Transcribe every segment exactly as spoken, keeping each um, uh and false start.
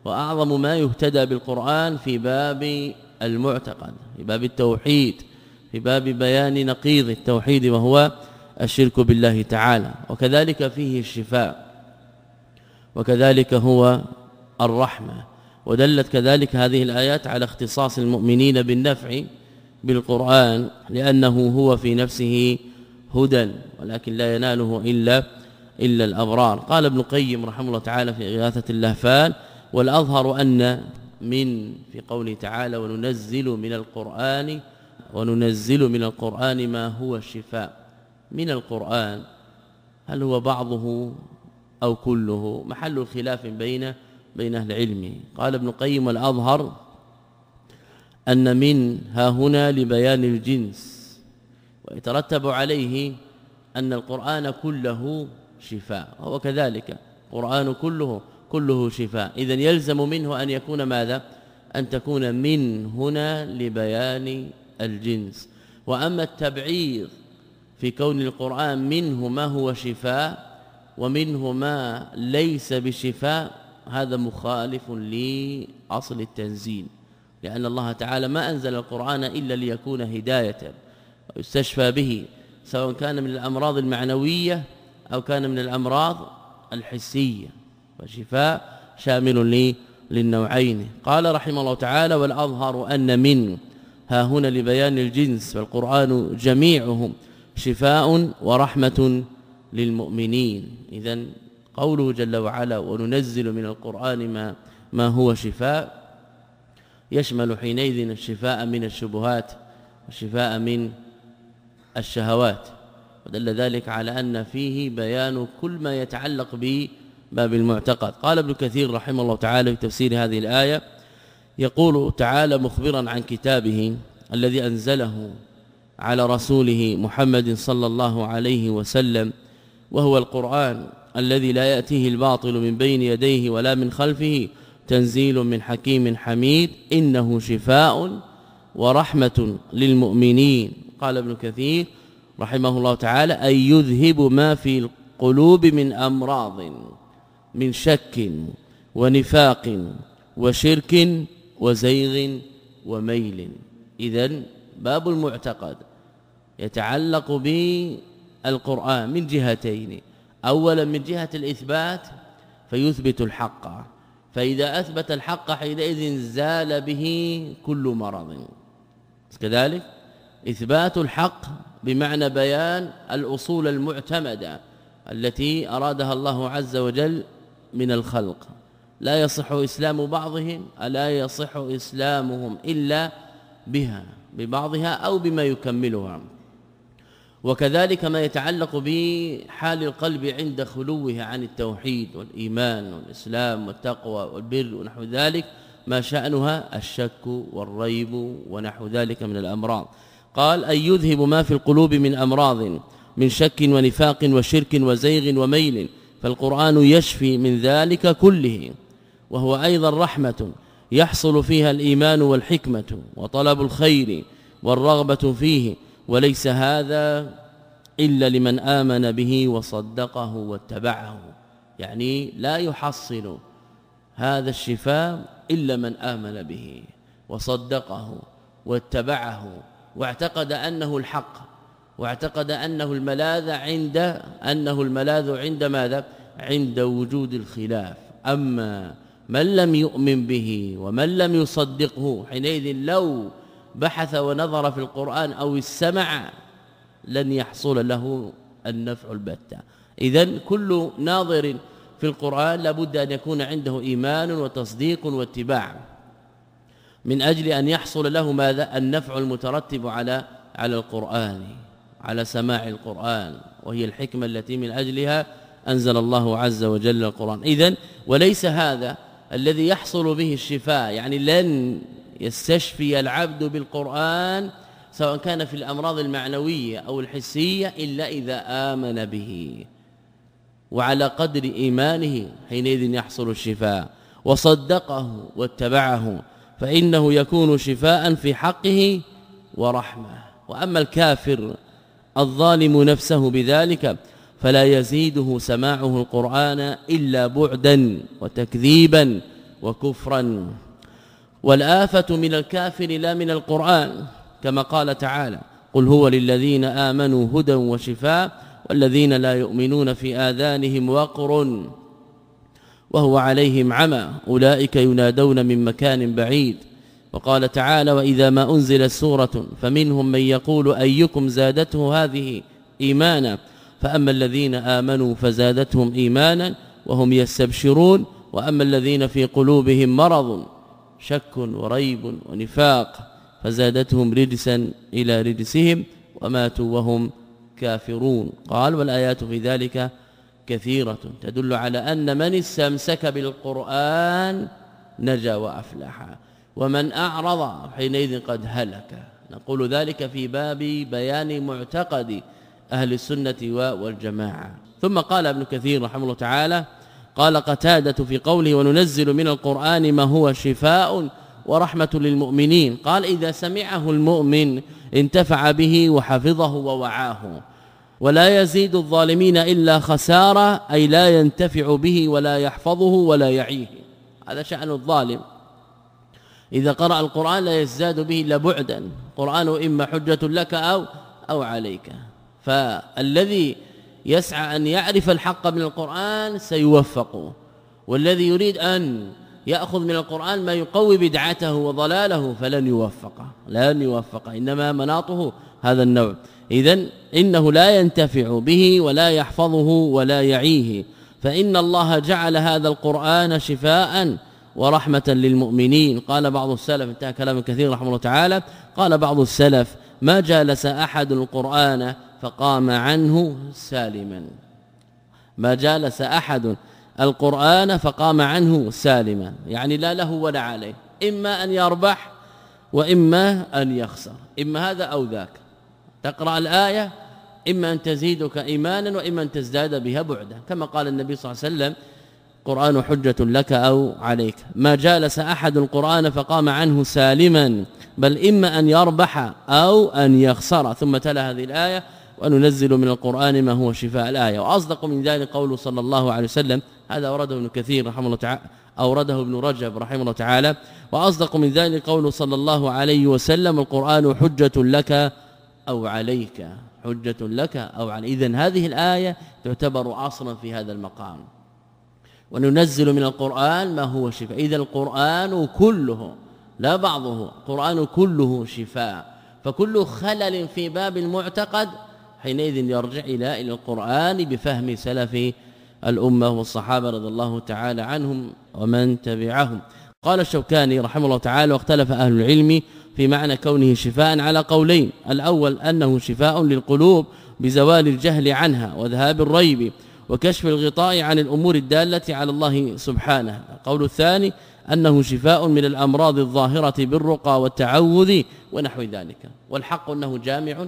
وأعظم ما يهتدى بالقرآن في باب المعتقد، في باب التوحيد، في باب بيان نقيض التوحيد وهو الشرك بالله تعالى. وكذلك فيه الشفاء، وكذلك هو الرحمة. ودلت كذلك هذه الآيات على اختصاص المؤمنين بالنفع بالقرآن، لأنه هو في نفسه هدى ولكن لا يناله إلا إلا الأبرار. قال ابن القيم رحمه الله تعالى في إغاثة اللهفان: والأظهر أن من في قوله تعالى وننزل من القرآن وننزل من القرآن ما هو شفاء. من القرآن هل هو بعضه أو كله؟ محل الخلاف بين بين أهل العلم. قال ابن القيم: والأظهر أن من ها هنا لبيان الجنس، ويترتب عليه أن القرآن كله شفاء، وهو كذلك القرآن كله كله شفاء. إذن يلزم منه أن يكون ماذا؟ أن تكون من هنا لبيان الجنس. وأما التبعيض في كون القرآن منه ما هو شفاء ومنه ما ليس بشفاء، هذا مخالف لأصل التنزيل، لأن الله تعالى ما أنزل القرآن إلا ليكون هداية ويستشفى به، سواء كان من الأمراض المعنوية أو كان من الأمراض الحسية، فشفاء شامل لي للنوعين. قال رحمه الله تعالى: والأظهر أن من ها هنا لبيان الجنس، فالقرآن جميعهم شفاء ورحمة للمؤمنين. إذن قوله جل وعلا وننزل من القرآن ما, ما هو شفاء يشمل حينئذ الشفاء من الشبهات والشفاء من الشهوات، ودل ذلك على أن فيه بيان كل ما يتعلق بباب المعتقد. قال ابن كثير رحمه الله تعالى في تفسير هذه الآية، يقول تعالى مخبرا عن كتابه الذي أنزله على رسوله محمد صلى الله عليه وسلم، وهو القرآن الذي لا يأتيه الباطل من بين يديه ولا من خلفه، تنزيل من حكيم حميد، إنه شفاء ورحمة للمؤمنين. قال ابن كثير رحمه الله تعالى: أن يذهب ما في القلوب من أمراض من شك ونفاق وشرك وزيغ وميل. إذن باب المعتقد يتعلق بالقرآن من جهتين: أولا من جهة الإثبات فيثبت الحق، فإذا أثبت الحق حينئذ زال به كل مرض. كذلك إثبات الحق بمعنى بيان الأصول المعتمدة التي أرادها الله عز وجل من الخلق، لا يصح إسلام بعضهم ألا يصح إسلامهم إلا بها، ببعضها أو بما يكملها. وكذلك ما يتعلق بحال القلب عند خلوه عن التوحيد والإيمان والإسلام والتقوى والبر ونحو ذلك، ما شأنها الشك والريب ونحو ذلك من الأمراض. قال: أن يذهب ما في القلوب من أمراض من شك ونفاق وشرك وزيغ وميل، فالقرآن يشفي من ذلك كله، وهو أيضا رحمة يحصل فيها الإيمان والحكمة وطلب الخير والرغبة فيه، وليس هذا إلا لمن آمن به وصدقه واتبعه. يعني لا يحصل هذا الشفاء إلا من آمن به وصدقه واتبعه واعتقد أنه الحق، واعتقد أنه الملاذ عند أنه الملاذ عند ماذا؟ عند وجود الخلاف. أما من لم يؤمن به ومن لم يصدقه حينئذ لو بحث ونظر في القرآن أو السمع لن يحصل له النفع البتة. إذن كل ناظر في القرآن لابد أن يكون عنده إيمان وتصديق واتباع من أجل أن يحصل له ماذا؟ النفع المترتب على على القرآن، على سماع القرآن، وهي الحكمة التي من أجلها أنزل الله عز وجل القرآن. إذن وليس هذا الذي يحصل به الشفاء، يعني لن يستشفي العبد بالقرآن سواء كان في الأمراض المعنوية أو الحسية إلا إذا آمن به، وعلى قدر إيمانه حينئذ يحصل الشفاء، وصدقه واتبعه فإنه يكون شفاء في حقه ورحمة. وأما الكافر الظالم نفسه بذلك فلا يزيده سماعه القرآن إلا بعدا وتكذيبا وكفرا. والآفة من الكافر لا من القرآن، كما قال تعالى: قل هو للذين آمنوا هدى وشفاء والذين لا يؤمنون في آذانهم وقر وهو عليهم عمى أولئك ينادون من مكان بعيد. وقال تعالى: وإذا ما أنزلت سورة فمنهم من يقول أيكم زادته هذه إيمانا فأما الذين آمنوا فزادتهم إيمانا وهم يستبشرون وأما الذين في قلوبهم مرض شك وريب ونفاق فزادتهم رجسا إلى رجسهم وماتوا وهم كافرون. قال: والآيات في ذلك كثيرة تدل على أن من استمسك بالقرآن نجا وأفلح ومن أعرض حينئذ قد هلك. نقول ذلك في باب بيان معتقد أهل السنة والجماعة. ثم قال ابن كثير رحمه الله تعالى: قال قتادة في قوله: وننزل من القرآن ما هو شفاء ورحمة للمؤمنين. قال: إذا سمعه المؤمن انتفع به وحفظه ووعاه، ولا يزيد الظالمين إلا خسارة، أي لا ينتفع به ولا يحفظه ولا يعيه. هذا شأن الظالم، إذا قرأ القرآن لا يزداد به إلا بعدا. القرآن إما حجة لك أو أو عليك. فالذي يسعى أن يعرف الحق من القرآن سيوفق، والذي يريد أن يأخذ من القرآن ما يقوي بدعته وضلاله فلن يوفق لن يوفق إنما مناطه هذا النوع. إذن إنه لا ينتفع به ولا يحفظه ولا يعيه، فإن الله جعل هذا القرآن شفاء ورحمة للمؤمنين. قال بعض السلف، انتهى كلام كثير رحمه الله تعالى، قال بعض السلف: ما جالس أحد القرآن فقام عنه سالما. ما جالس أحد القرآن فقام عنه سالما، يعني لا له ولا عليه، إما أن يربح وإما أن يخسر، إما هذا أو ذاك. تقرأ الآية إما أن تزيدك إيمانا وإما أن تزداد بها بعدا، كما قال النبي صلى الله عليه وسلم: قرآن حجة لك أو عليك. ما جالس أحد القرآن فقام عنه سالما، بل إما أن يربح أو أن يخسر. ثم تلا هذه الآية: وننزل من القرآن ما هو شفاء. الآية. وأصدق من ذلك قوله صلى الله عليه وسلم، هذا أورده ابن كثير رحمه الله تعالى، أورده ابن رجب رحمه الله تعالى. وأصدق من ذلك قوله صلى الله عليه وسلم: القرآن حجة لك أو عليك، حجة لك أو عليك. إذن هذه الآية تعتبر أصلا في هذا المقام. وننزل من القرآن ما هو شفاء، إذا القرآن كله لا بعضه، القرآن كله شفاء. فكل خلل في باب المعتقد حينئذ يرجع إلى القرآن بفهم سلف الأمة والصحابة رضي الله تعالى عنهم ومن تبعهم. قال الشوكاني رحمه الله تعالى: واختلف أهل العلم في معنى كونه شفاء على قولين: الأول أنه شفاء للقلوب بزوال الجهل عنها وذهاب الريب وكشف الغطاء عن الأمور الدالة على الله سبحانه. القول الثاني أنه شفاء من الأمراض الظاهرة بالرقى والتعوذ ونحو ذلك. والحق أنه جامع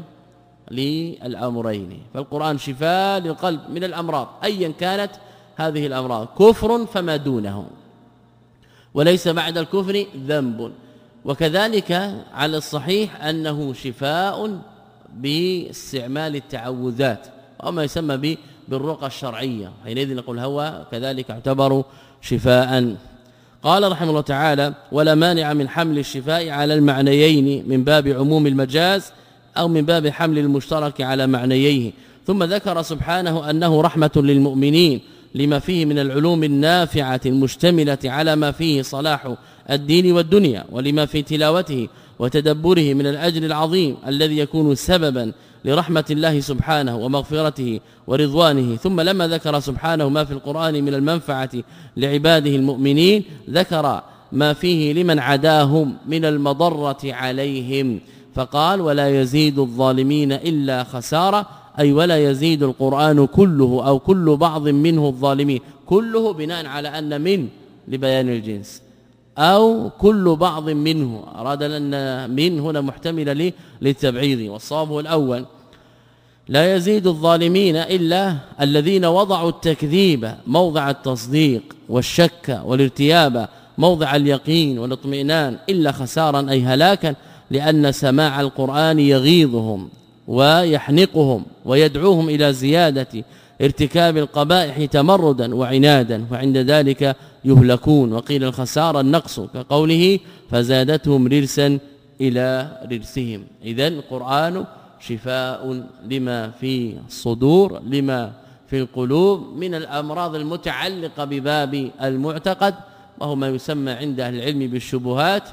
للأمرين، فالقرآن شفاء للقلب من الأمراض أيا كانت هذه الأمراض، كفر فما دونه، وليس بعد الكفر ذنب. وكذلك على الصحيح أنه شفاء باستعمال التعوذات وما يسمى به بالرقى الشرعية، حينئذ نقول هو كذلك يعتبر شفاء. قال رحمه الله تعالى: ولا مانع من حمل الشفاء على المعنيين من باب عموم المجاز أو من باب حمل المشترك على معنييه. ثم ذكر سبحانه أنه رحمة للمؤمنين لما فيه من العلوم النافعة المشتملة على ما فيه صلاح الدين والدنيا، ولما في تلاوته وتدبره من الأجر العظيم الذي يكون سببا لرحمة الله سبحانه ومغفرته ورضوانه. ثم لما ذكر سبحانه ما في القرآن من المنفعة لعباده المؤمنين ذكر ما فيه لمن عداهم من المضرة عليهم، فقال: ولا يزيد الظالمين إلا خسارة، أي ولا يزيد القرآن كله أو كل بعض منه الظالمين. كله بناء على أن من لبيان الجنس، أو كل بعض منه، أراد أن من هنا محتملة للتبعيض، والصواب هو الأول. لا يزيد الظالمين إلا الذين وضعوا التكذيب موضع التصديق والشك والارتياب موضع اليقين والاطمئنان إلا خسارا، أي هلاكا، لأن سماع القرآن يغيظهم ويحنقهم ويدعوهم إلى زيادة ارتكاب القبائح تمردا وعنادا، فعند ذلك يهلكون. وقيل الخسارة النقص كقوله فزادتهم رجسا إلى رجسهم. إذن القرآن شفاء لما في الصدور، لما في القلوب من الأمراض المتعلقة بباب المعتقد، وهو ما يسمى عند أهل العلم بالشبهات،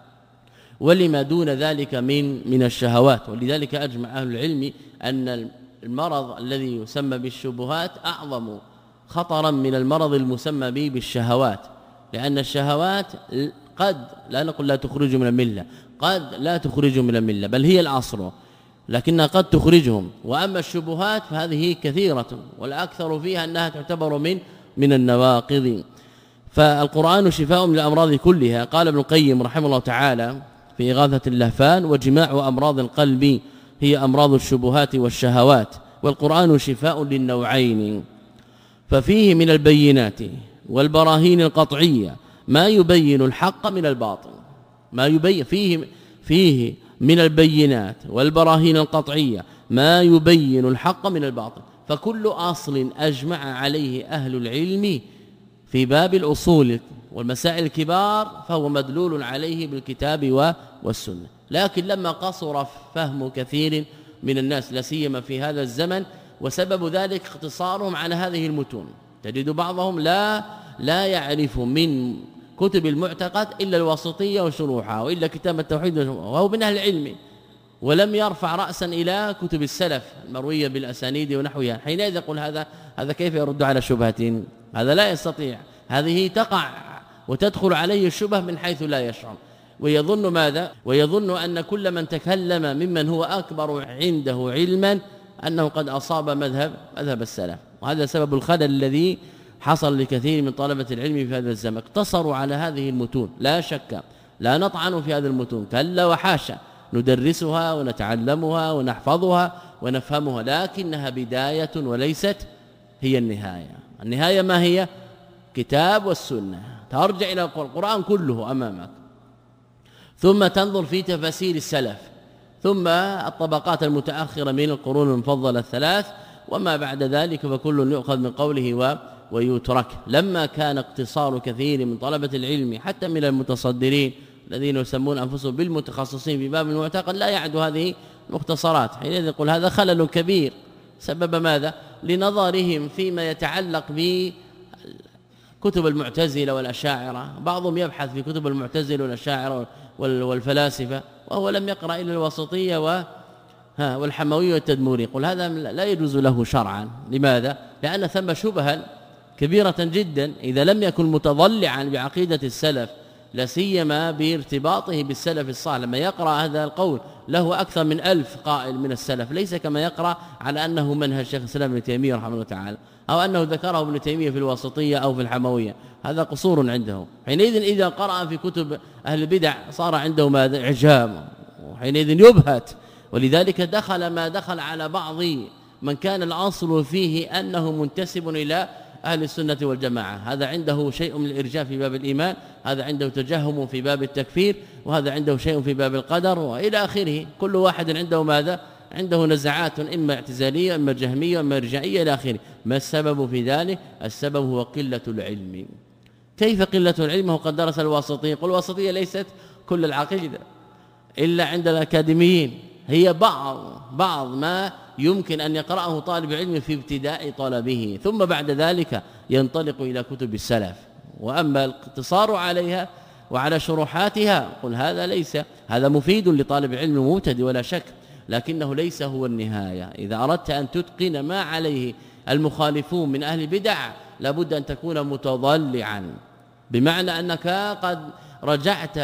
ولما دون ذلك من من الشهوات. ولذلك أجمع أهل العلم أن المرض الذي يسمى بالشبهات أعظم خطرا من المرض المسمى به بالشهوات، لأن الشهوات قد لا نقول لا تخرج من الملة، قد لا تخرج من الملة بل هي الأصل، لكنها قد تخرجهم. وأما الشبهات فهذه كثيرة والأكثر فيها أنها تعتبر من من النواقض. فالقرآن شفاء من الأمراض كلها. قال ابن القيم رحمه الله تعالى في إغاثة اللهفان: وجماع أمراض القلب هي أمراض الشبهات والشهوات، والقرآن شفاء للنوعين، ففيه من البينات والبراهين القطعية ما يبين الحق من الباطل، ما يبين فيه فيه من البينات والبراهين القطعية ما يبين الحق من الباطل. فكل أصل أجمع عليه أهل العلم في باب الأصول والمسائل الكبار فهو مدلول عليه بالكتاب والسنة. لكن لما قصر فهم كثير من الناس لا سيما في هذا الزمن، وسبب ذلك اقتصارهم على هذه المتون، تجد بعضهم لا لا يعرف من كتب المعتقد إلا الواسطية وشروحها، وإلا كتاب التوحيد وهو من أهل العلم، ولم يرفع رأسا إلى كتب السلف المروية بالأسانيد ونحوها. حينئذ يقول هذا هذا كيف يرد على شبهة؟ هذا لا يستطيع، هذه تقع وتدخل عليه الشبه من حيث لا يشعر، ويظن ماذا؟ ويظن أن كل من تكلم ممن هو أكبر عنده علما أنه قد أصاب مذهب مذهب السلف. وهذا سبب الخلل الذي حصل لكثير من طلبة العلم في هذا الزمن، اقتصروا على هذه المتون. لا شك لا نطعن في هذه المتون، كلا وحاشا، ندرسها ونتعلمها ونحفظها ونفهمها، لكنها بداية وليست هي النهاية. النهاية ما هي؟ كتاب والسنة، ترجع إلى القرآن كله أمامك، ثم تنظر في تفاسير السلف، ثم الطبقات المتأخرة من القرون المفضلة الثلاث، وما بعد ذلك فكل يؤخذ من قوله و ويترك. لما كان اقتصار كثير من طلبة العلم حتى من المتصدرين الذين يسمون أنفسهم بالمتخصصين في باب المعتقد لا يعد هذه مختصرات، حينئذ يقول هذا خلل كبير. سبب ماذا؟ لنظرهم فيما يتعلق بكتب المعتزلة والأشاعرة. بعضهم يبحث في كتب المعتزلة والأشاعرة والفلاسفة وهو لم يقرأ إلا الوسطية و ها والحموية والتدموري، يقول هذا لا يجوز له شرعا. لماذا؟ لأن ثم شبها كبيرة جدا إذا لم يكن متضلعا بعقيدة السلف، لا سيما بارتباطه بالسلف الصالح. لما يقرأ هذا القول له أكثر من ألف قائل من السلف، ليس كما يقرأ على أنه منهج شيخ الإسلام ابن تيمية رحمه الله تعالى، أو أنه ذكره ابن تيمية في الوسطية أو في الحموية. هذا قصور عنده. حينئذ إذا قرأ في كتب أهل البدع صار عنده ماذا؟ إعجاب، وحينئذ يبهت. ولذلك دخل ما دخل على بعض من كان الأصل فيه أنه منتسب إلى أهل السنة والجماعة، هذا عنده شيء من الإرجاء في باب الإيمان، هذا عنده تجهم في باب التكفير، وهذا عنده شيء في باب القدر، وإلى آخره. كل واحد عنده ماذا؟ عنده نزعات إما اعتزالية إما جهمية إما إرجائية إلى آخره. ما السبب في ذلك؟ السبب هو قلة العلم. كيف قلة العلم؟ هو قد درس الواسطية. قل الواسطية ليست كل العقيدة إلا عند الأكاديميين، هي بعض بعض ما يمكن أن يقرأه طالب علم في ابتداء طلبه، ثم بعد ذلك ينطلق إلى كتب السلف. وأما الاقتصار عليها وعلى شروحاتها قل هذا ليس، هذا مفيد لطالب علم مبتدئ ولا شك، لكنه ليس هو النهاية. إذا أردت أن تتقن ما عليه المخالفون من أهل البدع لابد أن تكون متضلعا، بمعنى أنك قد رجعت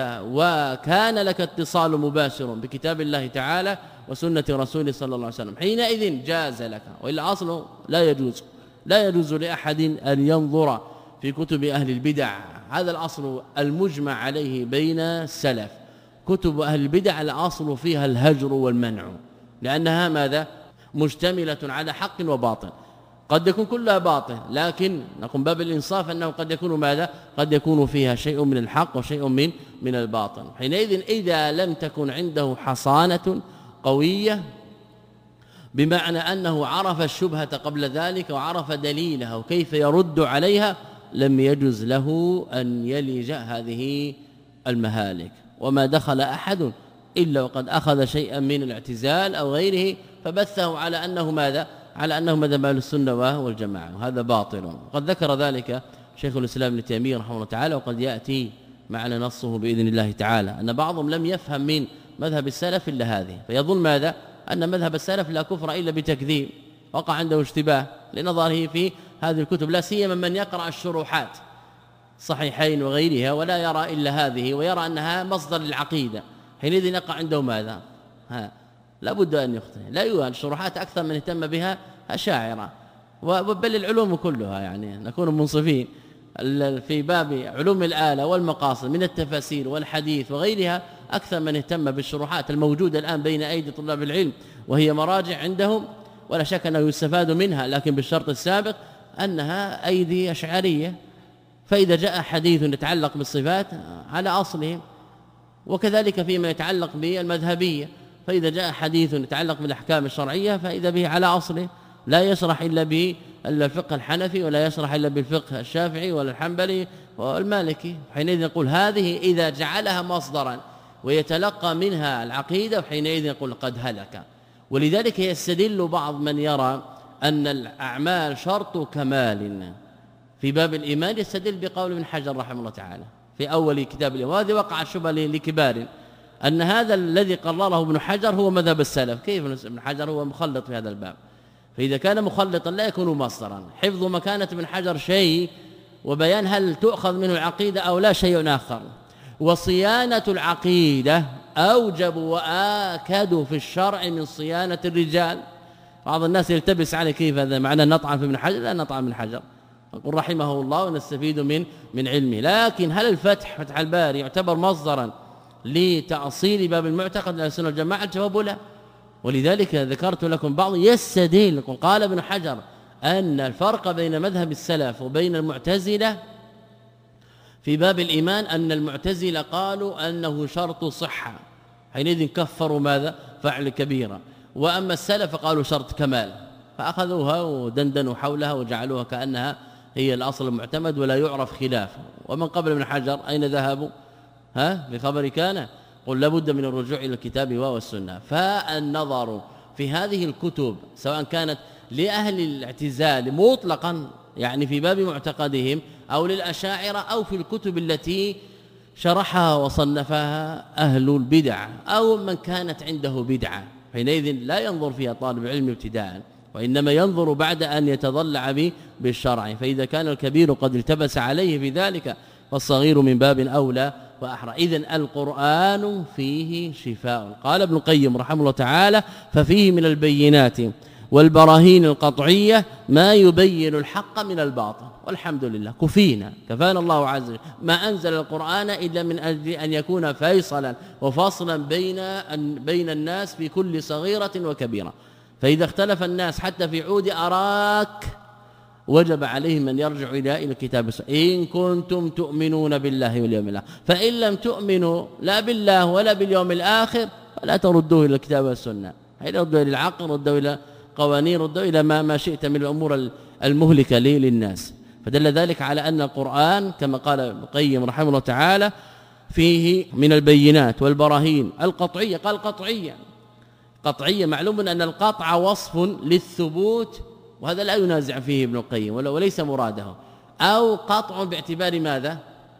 وكان لك اتصال مباشر بكتاب الله تعالى وسنة رسوله صلى الله عليه وسلم، حينئذ جاز لك. وإلا أصله لا يجوز لا يجوز لأحد أن ينظر في كتب أهل البدع. هذا الأصل المجمع عليه بين السلف. كتب أهل البدع الأصل فيها الهجر والمنع، لأنها ماذا؟ مشتملة على حق وباطل. قد يكون كلها باطل، لكن نقوم باب الإنصاف أنه قد يكون ماذا؟ قد يكون فيها شيء من الحق وشيء من من الباطل. حينئذ إذا لم تكن عنده حصانة قوية بمعنى أنه عرف الشبهة قبل ذلك وعرف دليلها وكيف يرد عليها، لم يجز له أن يلج هذه المهالك. وما دخل أحد إلا وقد أخذ شيئا من الاعتزال أو غيره فبثه على أنه ماذا؟ على أنه مذهب أهل السنة والجماعة، وهذا باطل. وقد ذكر ذلك شيخ الإسلام ابن تيمية رحمه الله تعالى، وقد يأتي معنا نصه بإذن الله تعالى، أن بعضهم لم يفهم من مذهب السلف إلا هذه، فيظن ماذا؟ أن مذهب السلف لا كفر إلا بتكذيب، وقع عنده اشتباه لنظره في هذه الكتب، لا سيما من يقرأ الشروحات صحيحين وغيرها ولا يرى إلا هذه ويرى أنها مصدر للعقيدة، حينئذ يقع عنده ماذا؟ ها لابد أن يخطئ. لا يوجد الشروحات أكثر من اهتم بها أشاعرة، وبل العلوم كلها، يعني نكون منصفين في باب علوم الآلة والمقاصد من التفاسير والحديث وغيرها أكثر من اهتم بالشروحات الموجودة الآن بين أيدي طلاب العلم، وهي مراجع عندهم ولا شك أنه يستفاد منها، لكن بالشرط السابق أنها أيدي أشعرية. فإذا جاء حديث يتعلق بالصفات على أصلهم، وكذلك فيما يتعلق بالمذهبية، فإذا جاء حديث يتعلق بالأحكام الشرعية فإذا به على أصله، لا يشرح إلا بالفقه الحنفي ولا يشرح إلا بالفقه الشافعي ولا الحنبلي والمالكي. حينئذ نقول هذه إذا جعلها مصدرا ويتلقى منها العقيدة حينئذ يقول قد هلك. ولذلك يستدل بعض من يرى أن الأعمال شرط كمال في باب الإيمان، يستدل بقول ابن حجر رحمه الله تعالى في أول كتاب الإيمان، وهذه وقع الشبهة لكبار أن هذا الذي قرره ابن حجر هو مذهب السلف. كيف ابن حجر هو مخلط في هذا الباب؟ فإذا كان مخلطا لا يكون مصدرا. حفظ مكانة ابن حجر شيء، وبيان هل تؤخذ منه العقيدة أو لا شيء آخر. وصيانة العقيدة أوجب وآكد في الشرع من صيانة الرجال. بعض الناس يلتبس عليه كيف هذا معنى نطعن في ابن حجر؟ لا نطعن من حجر، نقول رحمه الله ونستفيد من من علمه. لكن هل الفتح فتح الباري يعتبر مصدرا لتأصيل باب المعتقد لأهل السنة والجماعة؟ الجواب لا. ولذلك ذكرت لكم بعض يستدل، قال ابن حجر أن الفرق بين مذهب السلف وبين المعتزلة في باب الإيمان أن المعتزلة قالوا أنه شرط صحة، حينئذ كفروا ماذا؟ فعل كبيرة. وأما السلف قالوا شرط كمال، فأخذوها ودندنوا حولها وجعلوها كأنها هي الأصل المعتمد ولا يعرف خلافه. ومن قبل ابن حجر أين ذهبوا؟ ها بخبر كان قل لابد من الرجوع إلى الكتاب والسنة. فالنظر في هذه الكتب سواء كانت لأهل الاعتزال مطلقا يعني في باب معتقدهم أو للأشاعرة أو في الكتب التي شرحها وصنفها أهل البدع أو من كانت عنده بدعة، حينئذ لا ينظر فيها طالب العلم ابتداء، وإنما ينظر بعد أن يتضلع بالشرع. فإذا كان الكبير قد التبس عليه في ذلك فالصغير من باب أولى وأحرى. إذن القرآن فيه شفاء. قال ابن القيم رحمه الله تعالى ففيه من البينات والبراهين القطعية ما يبين الحق من الباطل. والحمد لله كفينا كفانا الله عز وجل ما أنزل القرآن إلا من أجل أن يكون فيصلا وفصلا بين بين الناس في كل صغيرة وكبيرة. فإذا اختلف الناس حتى في عود أراك وجب عليهم أن يرجعوا إلى الكتاب إن كنتم تؤمنون بالله واليوم الآخر، فإن لم تؤمنوا لا بالله ولا باليوم الآخر فلا تردوه إلى الكتاب والسنة، ردوا إلى العقل، ردوا إلى قوانين، ردوا إلى ما ما شئت من الأمور المهلكة لي للناس. فدل ذلك على أن القرآن كما قال ابن القيم رحمه الله تعالى فيه من البينات والبراهين القطعية. قال قطعية قطعية معلوم أن القطع وصف للثبوت، وهذا لا ينازع فيه ابن القيم وليس مراده، أو قطع باعتبار ماذا؟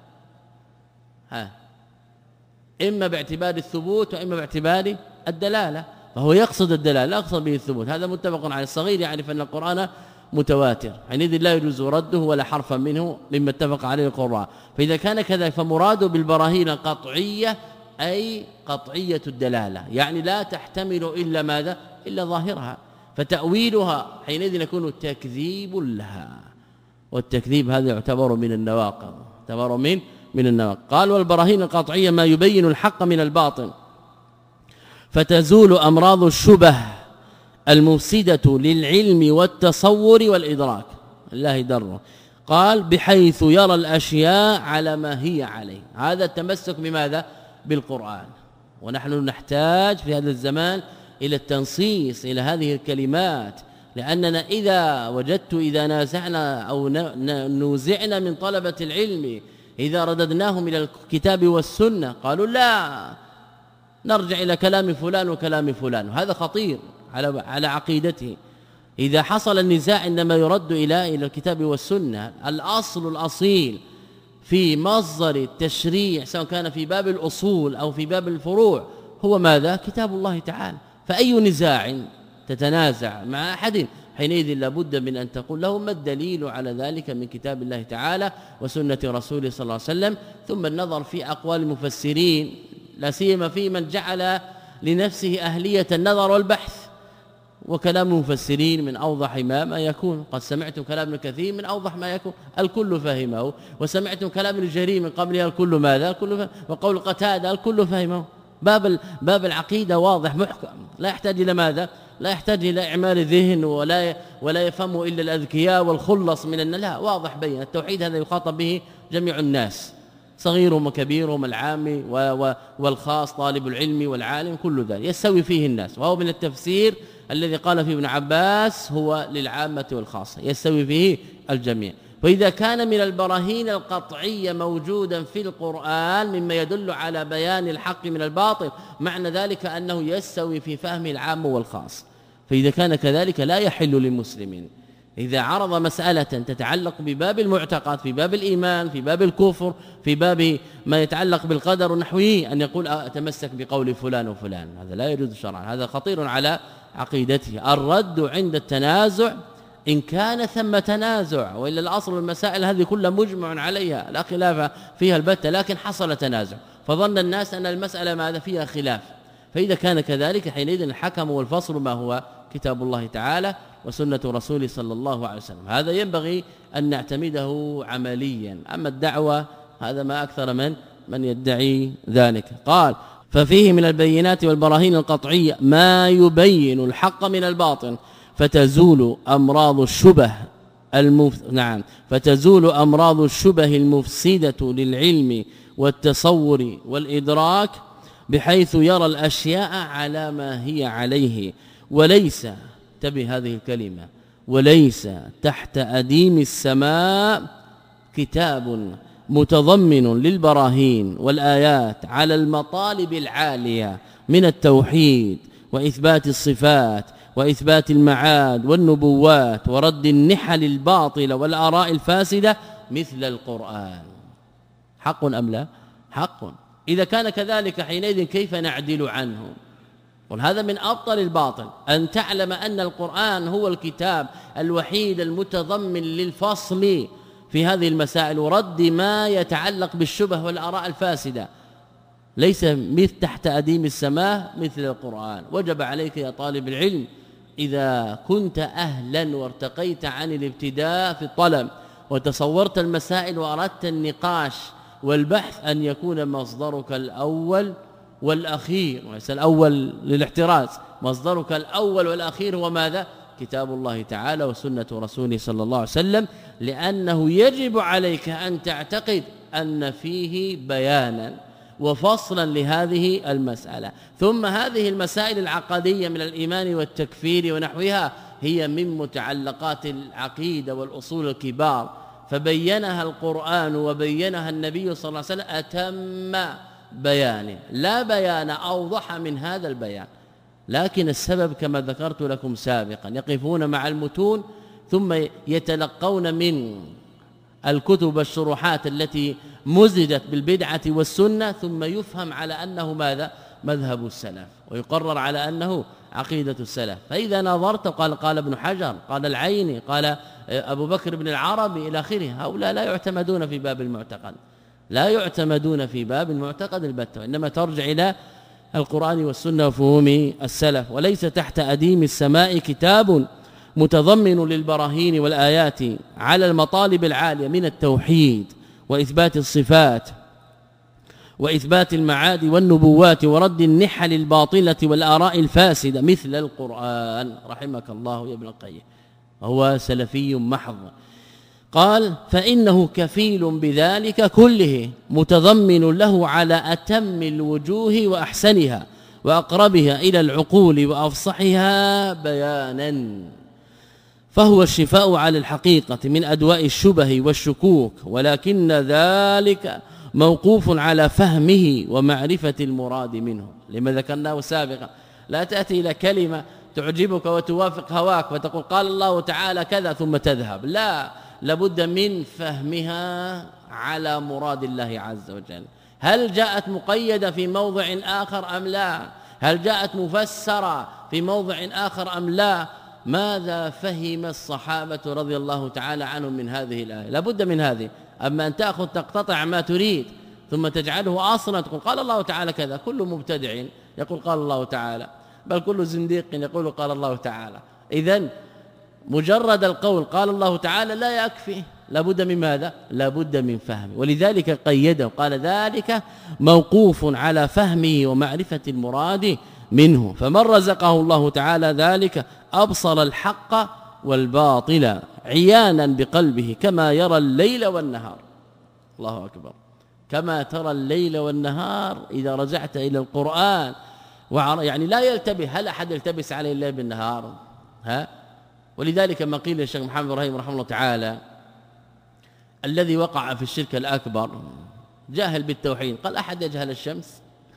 ها إما باعتبار الثبوت وإما باعتبار الدلالة، فهو يقصد الدلالة لا يقصد به الثبوت. هذا متفق على الصغير يعرف أن القرآن متواتر، حينئذ لا يجوز رده ولا حرفا منه مما اتفق عليه القراء. فإذا كان كذا فمراده بالبراهين القطعية أي قطعية الدلالة، يعني لا تحتمل إلا ماذا؟ إلا ظاهرها، فتأويلها حينئذ يكون تكذيب لها، والتكذيب هذا يعتبر من النواقض، يعتبر من من النواقض. قال والبراهين القطعية ما يبين الحق من الباطل، فتزول أمراض الشبه المفسدة للعلم والتصور والإدراك. الله دره. قال بحيث يرى الأشياء على ما هي عليه. هذا التمسك بماذا؟ بالقرآن. ونحن نحتاج في هذا الزمان إلى التنصيص إلى هذه الكلمات، لأننا إذا وجدت إذا نازعنا أو نوزعنا من طلبة العلم إذا رددناهم إلى الكتاب والسنة قالوا لا نرجع إلى كلام فلان وكلام فلان، وهذا خطير على على عقيدته. إذا حصل النزاع عندما يرد إلى إلى الكتاب والسنة، الأصل الأصيل في مصدر التشريع سواء كان في باب الأصول أو في باب الفروع هو ماذا؟ كتاب الله تعالى. فأي نزاع تتنازع مع أحد حينئذ لابد من أن تقول له ما الدليل على ذلك من كتاب الله تعالى وسنة رسوله صلى الله عليه وسلم، ثم النظر في أقوال المفسرين لا سيما في من جعل لنفسه أهلية النظر والبحث، وكلام المفسرين من أوضح ما ما يكون. قد سمعتم كلام ابن كثير من أوضح ما يكون الكل فهمه، وسمعتم كلام ابن جرير من قبلها الكل ماذا الكل فهم، وقول قتادة الكل فهمه. باب باب العقيدة واضح محكم، لا يحتاج إلى ماذا؟ لا يحتاج إلى إعمال الذهن ولا ولا يفهمه إلا الأذكياء والخلص من الن... لا، واضح بين. التوحيد هذا يخاطب به جميع الناس، صغيرهم وكبيرهم، العام والخاص، طالب العلم والعالم، كل ذلك يستوي فيه الناس. وهو من التفسير الذي قال فيه ابن عباس هو للعامة والخاصة، يستوي فيه الجميع. وإذا كان من البراهين القطعية موجودا في القرآن مما يدل على بيان الحق من الباطل، معنى ذلك أنه يستوي في فهم العام والخاص. فإذا كان كذلك لا يحل للمسلم إذا عرض مسألة تتعلق بباب المعتقد، في باب الإيمان، في باب الكفر، في باب ما يتعلق بالقدر ونحوه، أن يقول أتمسك بقول فلان وفلان، هذا لا يجوز شرعا، هذا خطير على عقيدته. الرد عند التنازع إن كان ثم تنازع، وإلا الأصل المسائل هذه كلها مجمع عليها لا خلاف فيها البتة، لكن حصل تنازع فظن الناس أن المسألة ماذا فيها خلاف. فإذا كان كذلك حينئذ الحكم والفصل ما هو؟ كتاب الله تعالى وسنة رسوله صلى الله عليه وسلم. هذا ينبغي أن نعتمده عمليا. أما الدعوة هذا ما أكثر من من يدعي ذلك. قال ففيه من البينات والبراهين القطعية ما يبين الحق من الباطل فتزول أمراض الشبه المف... نعم فتزول أمراض الشبه المفسدة للعلم والتصور والإدراك، بحيث يرى الأشياء على ما هي عليه، وليس تبي هذه الكلمة وليس تحت أديم السماء كتاب متضمن للبراهين والآيات على المطالب العالية من التوحيد وإثبات الصفات وإثبات المعاد والنبوات ورد النحل الباطلة والآراء الفاسدة مثل القرآن. حق أم لا؟ حق. إذا كان كذلك حينئذ كيف نعدل عنه؟ وهذا من أبطل الباطل أن تعلم أن القرآن هو الكتاب الوحيد المتضمن للفصل في هذه المسائل ورد ما يتعلق بالشبه والآراء الفاسدة، ليس مثل تحت أديم السماء مثل القرآن. وجب عليك يا طالب العلم إذا كنت أهلا وارتقيت عن الابتداء في الطلب وتصورت المسائل وأردت النقاش والبحث أن يكون مصدرك الأول والأخير، وليس الأول للاحتراز، مصدرك الأول والأخير هو ماذا؟ كتاب الله تعالى وسنة رسوله صلى الله عليه وسلم، لأنه يجب عليك أن تعتقد أن فيه بيانا وفصلا لهذه المسألة. ثم هذه المسائل العقدية من الإيمان والتكفير ونحوها هي من متعلقات العقيدة والأصول الكبار، فبينها القرآن وبينها النبي صلى الله عليه وسلم أتم بيان، لا بيان أوضح من هذا البيان. لكن السبب كما ذكرت لكم سابقا يقفون مع المتون ثم يتلقون من الكتب والشروحات التي مزجت بالبدعة والسنة، ثم يفهم على أنه ماذا؟ مذهب السلف، ويقرر على أنه عقيدة السلف. فإذا نظرت قال قال ابن حجر، قال العيني، قال أبو بكر بن العربي إلى آخره، هؤلاء لا يعتمدون في باب المعتقد، لا يعتمدون في باب المعتقد البتة، إنما ترجع إلى القرآن والسنة وفهوم السلف. وليس تحت أديم السماء كتاب متضمن للبراهين والآيات على المطالب العالية من التوحيد وإثبات الصفات وإثبات المعاد والنبوات ورد النحل الباطلة والآراء الفاسدة مثل القرآن. رحمك الله يا ابن القيم، هو سلفي محض. قال فإنه كفيل بذلك كله متضمن له على أتم الوجوه وأحسنها، وأقربها إلى العقول وأفصحها بيانا، فهو الشفاء على الحقيقة من أدواء الشبه والشكوك، ولكن ذلك موقوف على فهمه ومعرفة المراد منه. لما ذكرناه سابقا، لا تأتي إلى كلمة تعجبك وتوافق هواك فتقول قال الله تعالى كذا ثم تذهب، لا، لابد من فهمها على مراد الله عز وجل. هل جاءت مقيدة في موضع آخر أم لا؟ هل جاءت مفسرة في موضع آخر أم لا؟ ماذا فهم الصحابة رضي الله تعالى عنهم من هذه الآية؟ لابد من هذه. أما أن تأخذ تقتطع ما تريد ثم تجعله أصلا تقول قال الله تعالى كذا، كل مبتدع يقول قال الله تعالى، بل كل زنديق يقول قال الله تعالى. إذن مجرد القول قال الله تعالى لا يكفي، لابد من ماذا؟ لابد من فهمه، ولذلك قيده قال ذلك موقوف على فهمه ومعرفة المراد منه، فمن رزقه الله تعالى ذلك أبصر الحق والباطل عيانا بقلبه كما يرى الليل والنهار. الله أكبر، كما ترى الليل والنهار إذا رجعت إلى القرآن، يعني لا يلتبس. هل أحد يلتبس عليه الليل بالنهار؟ ها؟ ولذلك ما قيل للشيخ محمد إبراهيم رحمه الله تعالى الذي وقع في الشرك الأكبر جاهل بالتوحيد، قال أحد يجهل الشمس؟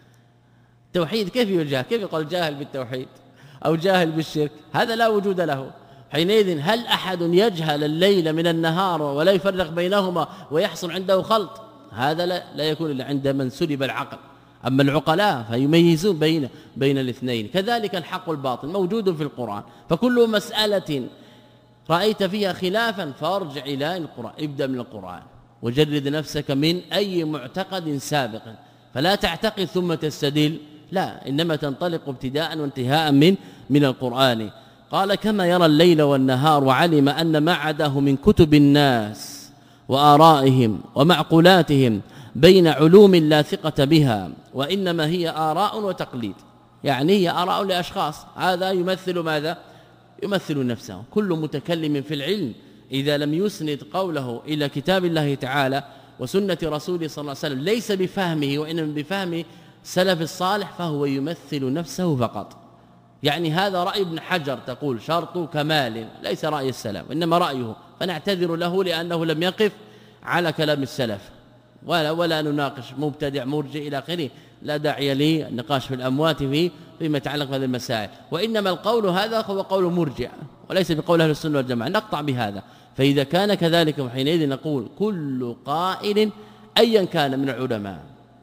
توحيد كيف يجهل؟ كيف يقول جاهل بالتوحيد أو جاهل بالشرك؟ هذا لا وجود له. حينئذ هل أحد يجهل الليل من النهار ولا يفرق بينهما ويحصل عنده خلط؟ هذا لا, لا يكون إلا عند من سلب العقل. أما العقلاء فيميزون بين بين الاثنين. كذلك الحق والباطل موجود في القرآن، فكل مسألة رأيت فيها خلافا فارجع إلى القرآن، ابدأ من القرآن وجرد نفسك من أي معتقد سابق، فلا تعتقد ثم تستدل، لا، إنما تنطلق ابتداء وانتهاء من من القرآن. قال كما يرى الليل والنهار، وعلم أن ما عداه من كتب الناس وآرائهم ومعقولاتهم بين علوم لا ثقة بها، وإنما هي آراء وتقليد، يعني هي آراء لأشخاص، هذا يمثل ماذا؟ يمثل نفسه. كل متكلم في العلم إذا لم يسند قوله إلى كتاب الله تعالى وسنة رسوله صلى الله عليه وسلم ليس بفهمه وإنما بفهم سلف الصالح فهو يمثل نفسه فقط. يعني هذا رأي ابن حجر تقول شرط كمال، ليس رأي السلف إنما رأيه، فنعتذر له لأنه لم يقف على كلام السلف، ولا ولا نناقش مبتدع مرجئ إلى آخره، لا داعي للنقاش في الأموات فيه فيما يتعلق بهذه المسائل. وإنما القول هذا هو قول مرجع وليس بقول أهل السنة والجماعة، نقطع بهذا. فإذا كان كذلك حينئذ نقول كل قائل أيا كان من العلماء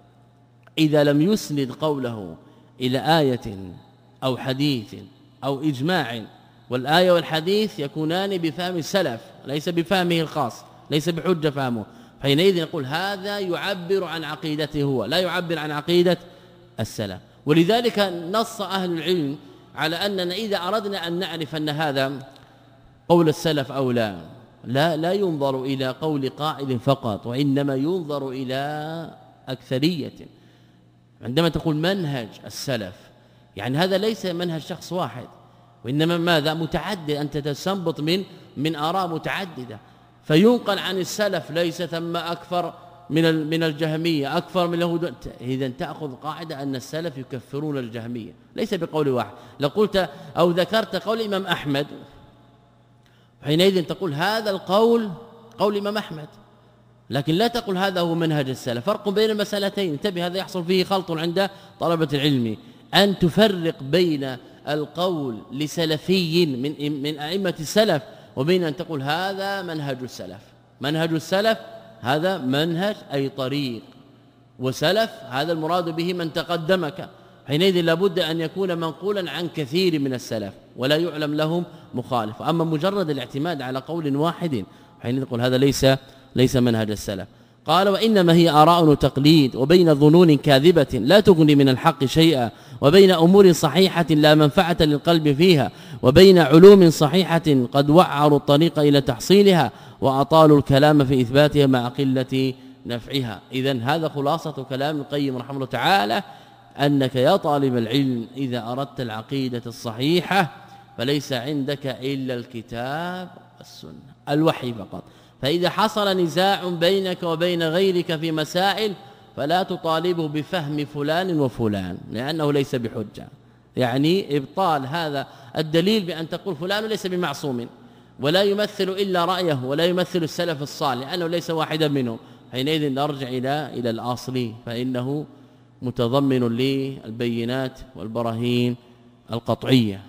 إذا لم يسند قوله إلى آية أو حديث أو إجماع، والآية والحديث يكونان بفهم السلف ليس بفهمه الخاص، ليس بحجة فهمه، حينئذ نقول هذا يعبر عن عقيدته هو، لا يعبر عن عقيدة السلف. ولذلك نص أهل العلم على أننا إذا أردنا أن نعرف أن هذا قول السلف أو لا، لا لا ينظر إلى قول قائل فقط، وإنما ينظر إلى أكثرية. عندما تقول منهج السلف يعني هذا ليس منهج شخص واحد، وإنما ماذا؟ متعدد، أنت تستنبط من من آراء متعددة، فينقل عن السلف ليس ثم أكثر من من الجهمية، أكثر من اليهود. إذا تأخذ قاعدة أن السلف يكفرون الجهمية ليس بقول واحد. لو قلت أو ذكرت قول الإمام أحمد حينئذ تقول هذا القول قول الإمام أحمد، لكن لا تقول هذا هو منهج السلف. فرق بين المسألتين، انتبه، هذا يحصل فيه خلط عند طلبة العلم، أن تفرق بين القول لسلفي من من أئمة السلف وبين أن تقول هذا منهج السلف. منهج السلف هذا منهج أي طريق، وسلف هذا المراد به من تقدمك، حينئذ لابد أن يكون منقولا عن كثير من السلف ولا يعلم لهم مخالف. أما مجرد الاعتماد على قول واحد حينئذ نقول هذا ليس ليس منهج السلف. قال وإنما هي آراء وتقليد، وبين ظنون كاذبة لا تغني من الحق شيئا، وبين أمور صحيحة لا منفعة للقلب فيها، وبين علوم صحيحة قد وعروا الطريق إلى تحصيلها وأطالوا الكلام في إثباتها مع قلة نفعها. إذن هذا خلاصة كلام القيم رحمه الله تعالى، أنك يا طالب العلم إذا أردت العقيدة الصحيحة فليس عندك إلا الكتاب والسنة، الوحي فقط. فإذا حصل نزاع بينك وبين غيرك في مسائل فلا تطالبه بفهم فلان وفلان لأنه ليس بحجة. يعني إبطال هذا الدليل بأن تقول فلان ليس بمعصوم ولا يمثل إلا رأيه ولا يمثل السلف الصالح لأنه ليس واحدا منهم، حينئذ نرجع إلى إلى الأصل فإنه متضمن للبينات والبراهين القطعية.